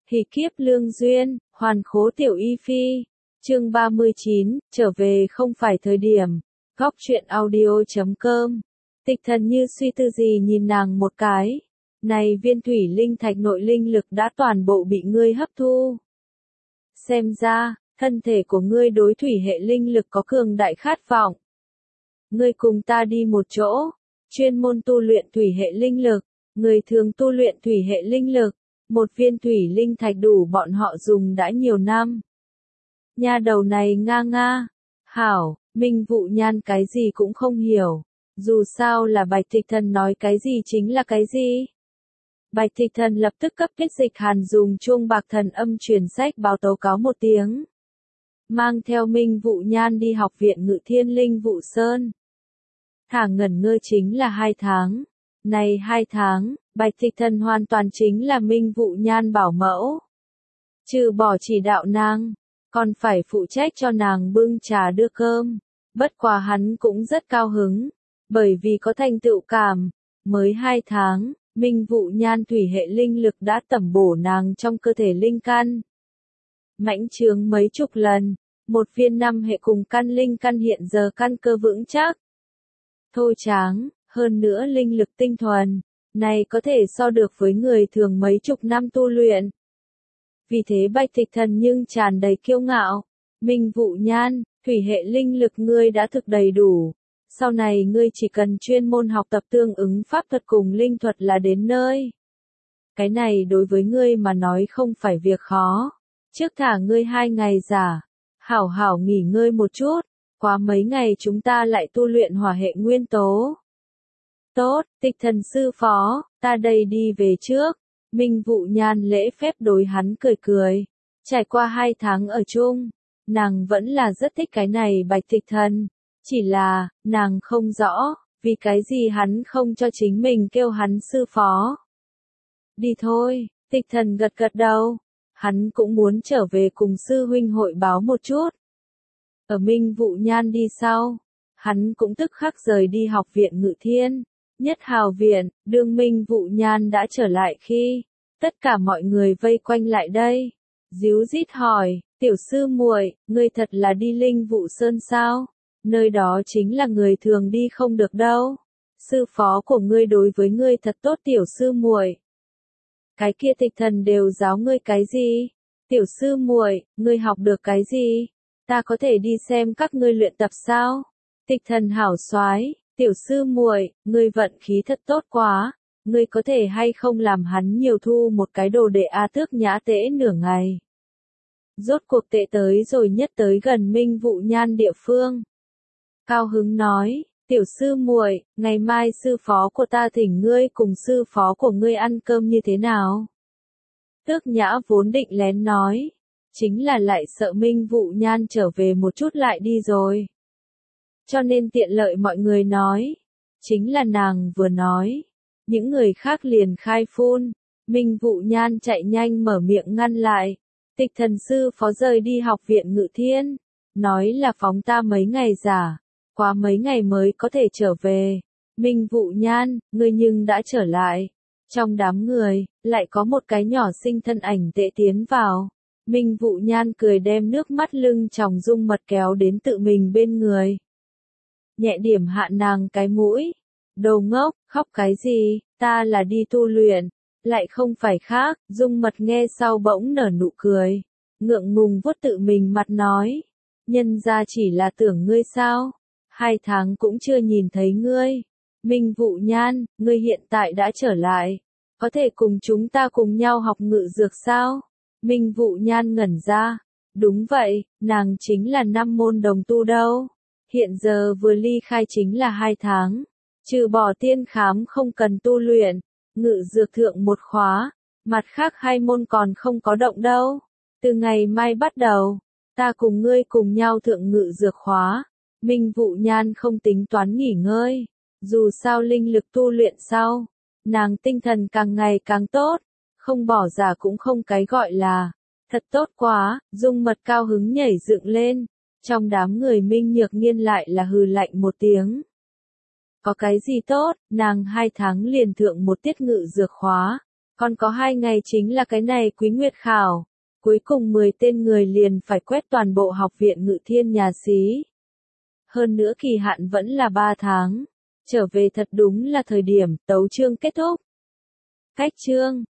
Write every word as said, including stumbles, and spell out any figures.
Hỷ kiếp lương duyên, hoàn khố tiểu y phi. Chương ba mươi chín, trở về không phải thời điểm. Góc truyện audio chấm com. Tịch Thần như suy tư gì nhìn nàng một cái. Này viên thủy linh thạch nội linh lực đã toàn bộ bị ngươi hấp thu. Xem ra, thân thể của ngươi đối thủy hệ linh lực có cường đại khát vọng. Ngươi cùng ta đi một chỗ, chuyên môn tu luyện thủy hệ linh lực, người thường tu luyện thủy hệ linh lực, một viên thủy linh thạch đủ bọn họ dùng đã nhiều năm. Nha đầu này nga nga, hảo, Minh Vụ Nhan cái gì cũng không hiểu, dù sao là Bạch Tịch Thần nói cái gì chính là cái gì. Bạch Tịch Thần lập tức cấp Tiết Dịch Hàn dùng chuông bạc thần âm truyền sách báo tố cáo một tiếng. Mang theo Minh Vụ Nhan đi học viện Ngự Thiên Linh Vụ Sơn. Thả ngẩn ngơ chính là hai tháng. Này hai tháng, Bạch Tịch Thần hoàn toàn chính là Minh Vụ Nhan bảo mẫu. Trừ bỏ chỉ đạo nàng, còn phải phụ trách cho nàng bưng trà đưa cơm. Bất quá hắn cũng rất cao hứng, bởi vì có thành tựu cảm. Mới hai tháng, Minh Vụ Nhan thủy hệ linh lực đã tẩm bổ nàng trong cơ thể linh căn. Mãnh trướng mấy chục lần, một viên năm hệ cùng căn linh căn hiện giờ căn cơ vững chắc. Thô tráng, hơn nữa linh lực tinh thuần, này có thể so được với người thường mấy chục năm tu luyện. Vì thế Bạch Tịch Thần nhưng tràn đầy kiêu ngạo. Minh Vụ Nhan, thủy hệ linh lực ngươi đã thực đầy đủ. Sau này ngươi chỉ cần chuyên môn học tập tương ứng pháp thuật cùng linh thuật là đến nơi. Cái này đối với ngươi mà nói không phải việc khó. Trước thả ngươi hai ngày giả, hảo hảo nghỉ ngơi một chút, qua mấy ngày chúng ta lại tu luyện hỏa hệ nguyên tố. Tốt, Tịch Thần sư phó, ta đây đi về trước. Minh Vụ Nhan lễ phép đối hắn cười cười. Trải qua hai tháng ở chung, nàng vẫn là rất thích cái này Bạch Tịch Thần. Chỉ là, nàng không rõ, vì cái gì hắn không cho chính mình kêu hắn sư phó. Đi thôi, Tịch Thần gật gật đầu. Hắn cũng muốn trở về cùng sư huynh hội báo một chút. Ở Minh Vụ Nhan đi sau, hắn cũng tức khắc rời đi học viện Ngự Thiên. Nhất Hào viện, đương Minh Vụ Nhan đã trở lại khi, tất cả mọi người vây quanh lại đây. Díu dít hỏi, tiểu sư muội, ngươi thật là đi Linh Vụ Sơn sao? Nơi đó chính là người thường đi không được đâu. Sư phó của ngươi đối với ngươi thật tốt tiểu sư muội. Cái kia Tịch Thần đều giáo ngươi cái gì? Tiểu sư muội, ngươi học được cái gì? Ta có thể đi xem các ngươi luyện tập sao? Tịch Thần hảo soái, tiểu sư muội, ngươi vận khí thật tốt quá, ngươi có thể hay không làm hắn nhiều thu một cái đồ đệ A Tước Nhã Tễ nửa ngày. Rốt cuộc tệ tới rồi nhất tới gần Minh Vụ Nhan địa phương. Cao hứng nói, tiểu sư muội, ngày mai sư phó của ta thỉnh ngươi cùng sư phó của ngươi ăn cơm như thế nào? Tước Nhã vốn định lén nói, chính là lại sợ Minh Vụ Nhan trở về một chút lại đi rồi. Cho nên tiện lợi mọi người nói, chính là nàng vừa nói, những người khác liền khai phun. Minh Vụ Nhan chạy nhanh mở miệng ngăn lại. Tịch Thần sư phó rời đi học viện Ngự Thiên, nói là phóng ta mấy ngày giả, qua mấy ngày mới có thể trở về. Minh Vụ Nhan, ngươi nhưng đã trở lại. Trong đám người, lại có một cái nhỏ xinh thân ảnh tệ tiến vào. Minh Vụ Nhan cười đem nước mắt lưng tròng dung mật kéo đến tự mình bên người. Nhẹ điểm hạ nàng cái mũi. Đồ ngốc, khóc cái gì, ta là đi tu luyện, lại không phải khác. Dung mật nghe sau bỗng nở nụ cười, ngượng ngùng vuốt tự mình mặt nói, nhân ra chỉ là tưởng ngươi sao, hai tháng cũng chưa nhìn thấy ngươi. Minh Vụ Nhan, ngươi hiện tại đã trở lại, có thể cùng chúng ta cùng nhau học ngự dược sao? Minh Vụ Nhan ngẩn ra, đúng vậy, nàng chính là năm môn đồng tu đâu, hiện giờ vừa ly khai chính là hai tháng. Trừ bỏ tiên khám không cần tu luyện, ngự dược thượng một khóa, mặt khác hai môn còn không có động đâu. Từ ngày mai bắt đầu, ta cùng ngươi cùng nhau thượng ngự dược khóa. Minh Vụ Nhan không tính toán nghỉ ngơi, dù sao linh lực tu luyện sau, nàng tinh thần càng ngày càng tốt, không bỏ giả cũng không cái gọi là, thật tốt quá. Dung mật cao hứng nhảy dựng lên, trong đám người Minh Nhược Nghiên lại là hừ lạnh một tiếng. Có cái gì tốt, nàng hai tháng liền thượng một tiết ngự dược khóa, Còn có hai ngày chính là cái này Quý Nguyệt khảo. Cuối cùng mười tên người liền phải quét toàn bộ học viện Ngự Thiên nhà xí. Hơn nữa kỳ hạn vẫn là ba tháng. Trở về thật đúng là thời điểm tấu chương kết thúc. Cách chương